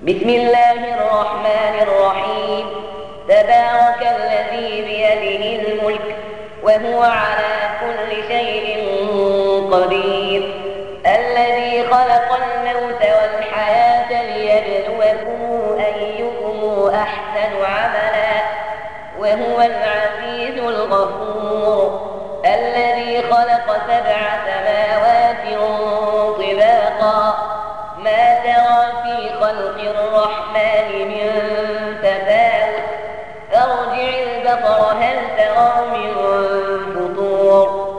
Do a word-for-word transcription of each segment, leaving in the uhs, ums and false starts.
بسم الله الرحمن الرحيم. تبارك الذي بيده الملك وهو على كل شيء قدير، الذي خلق الموت والحياة ليبلوكم أيكم أحسن عملا وهو العزيز الغفور، الذي خلق سبع سماوات طباقا ما ترى في خلق الرحمن من تفاوت، فارجع البصر هل ترى من فطور،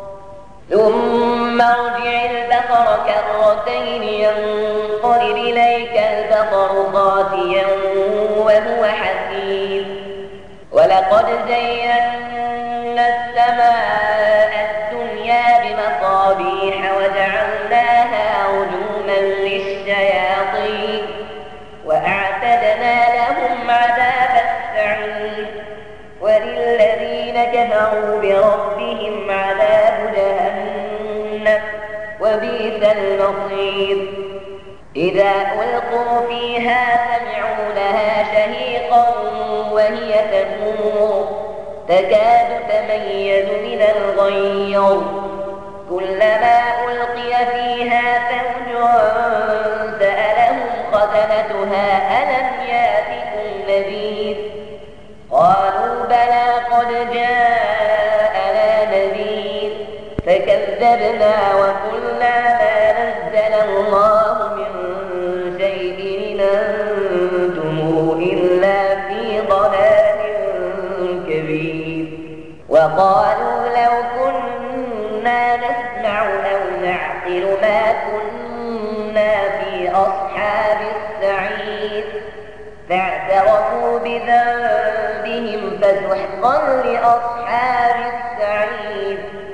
ثم ارجع البصر كرتين ينقلب إليك البصر خاسئا وهو حسير، ولقد زينا السماء الدنيا بمصابيح وجعلناها رجوما للشياطين وأعتدنا لهم عذاب السعير، وللذين كفروا بربهم عذاب جهنم وبئس المصير. إذا ألقوا فيها سمعوا لها شهيقا وهي تفور تكاد تميز من الغيظ، كلما ألقي فيها فوج سألهم خزنتها ألم يأتكم نذير، قالوا بلى قد جاءنا نذير، فكذبنا وقلنا ما نزل الله من شيء إن أنتم إلا في ضلال كبير. وقالوا لو كنا نسمع أو نعقل ما كنا في أصحاب السعير، فاعترفوا بذنبهم فسحقا لأصحاب السعير.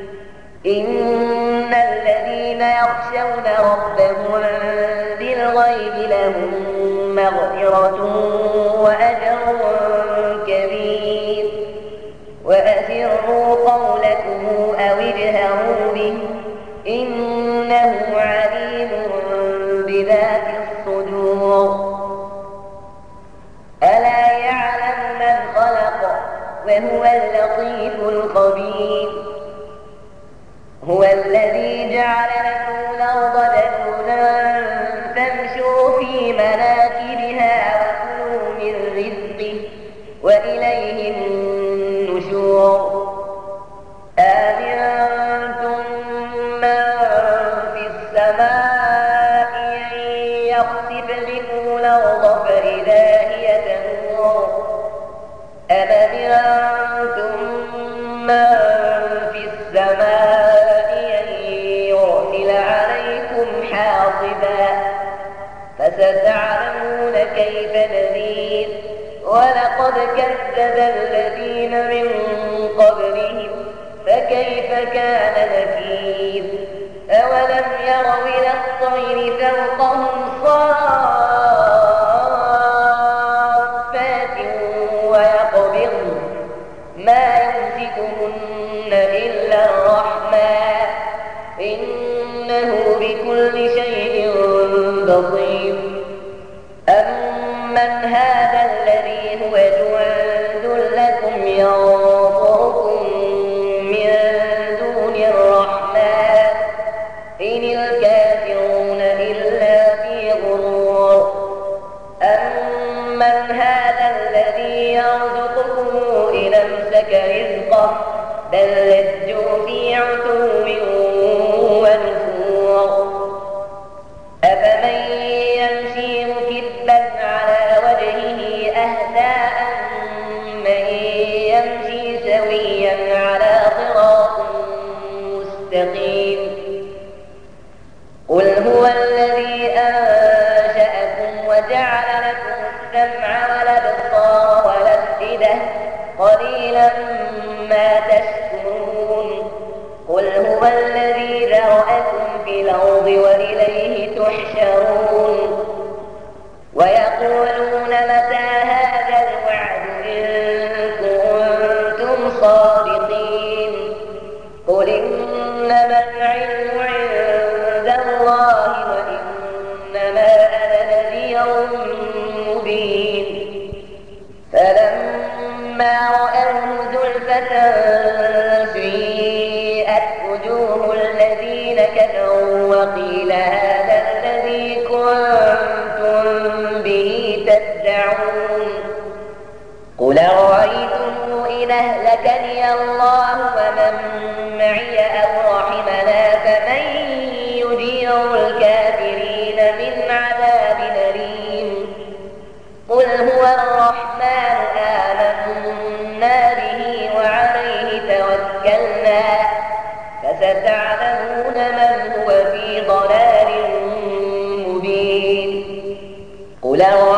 إن الذين يخشون ربهم بالغيب لهم مغفرة وأجر كبير. وأسروا قولكم أو اجهروا به إنه عليم بذات الصدور. ألا يعلم من خلق وهو اللطيف الخبير. هو الذي جعل لكم الأرض ذلولا فامشوا في مناكبها وكلوا من رزقه وإليه النشور. آمنتم من في السماء أن يخسف بكم الأرض فإذا هي تمور، أم أمنتم من في السماء أن يرسل عليكم حاصبا، فستعلمون كيف نذير. ولقد كذب الذين من قبلهم فكيف كان نكير. أولم يروا إلى الطير فوقهم صافات ويقبضن ما يمسكهن إلا الرحمن إنه بكل شيء بصير. أمن هذا الذي هو جند لكم ينصركم من دون الرحمن إن الكافرون إلا في غرور. أمن هذا الذي يرزقكم إن أمسك رزقه بل لجوا في عتو ونفور. أفمن يمشي مكبا على وجهه أهدى أمن يمشي سويا على صراط مستقيم. قل هو الذي أنشأكم وجعل لكم السمع والأبصار والأفئدة قليلا ما تشكرون. قل هو الذي ذرأكم في الأرض وإليه تحشرون. ويقولون متى هذا الوعد إن كنتم صادقين. قل إنما العلم عند الله وإنما أنا نذير من هو في ضلال مبين قل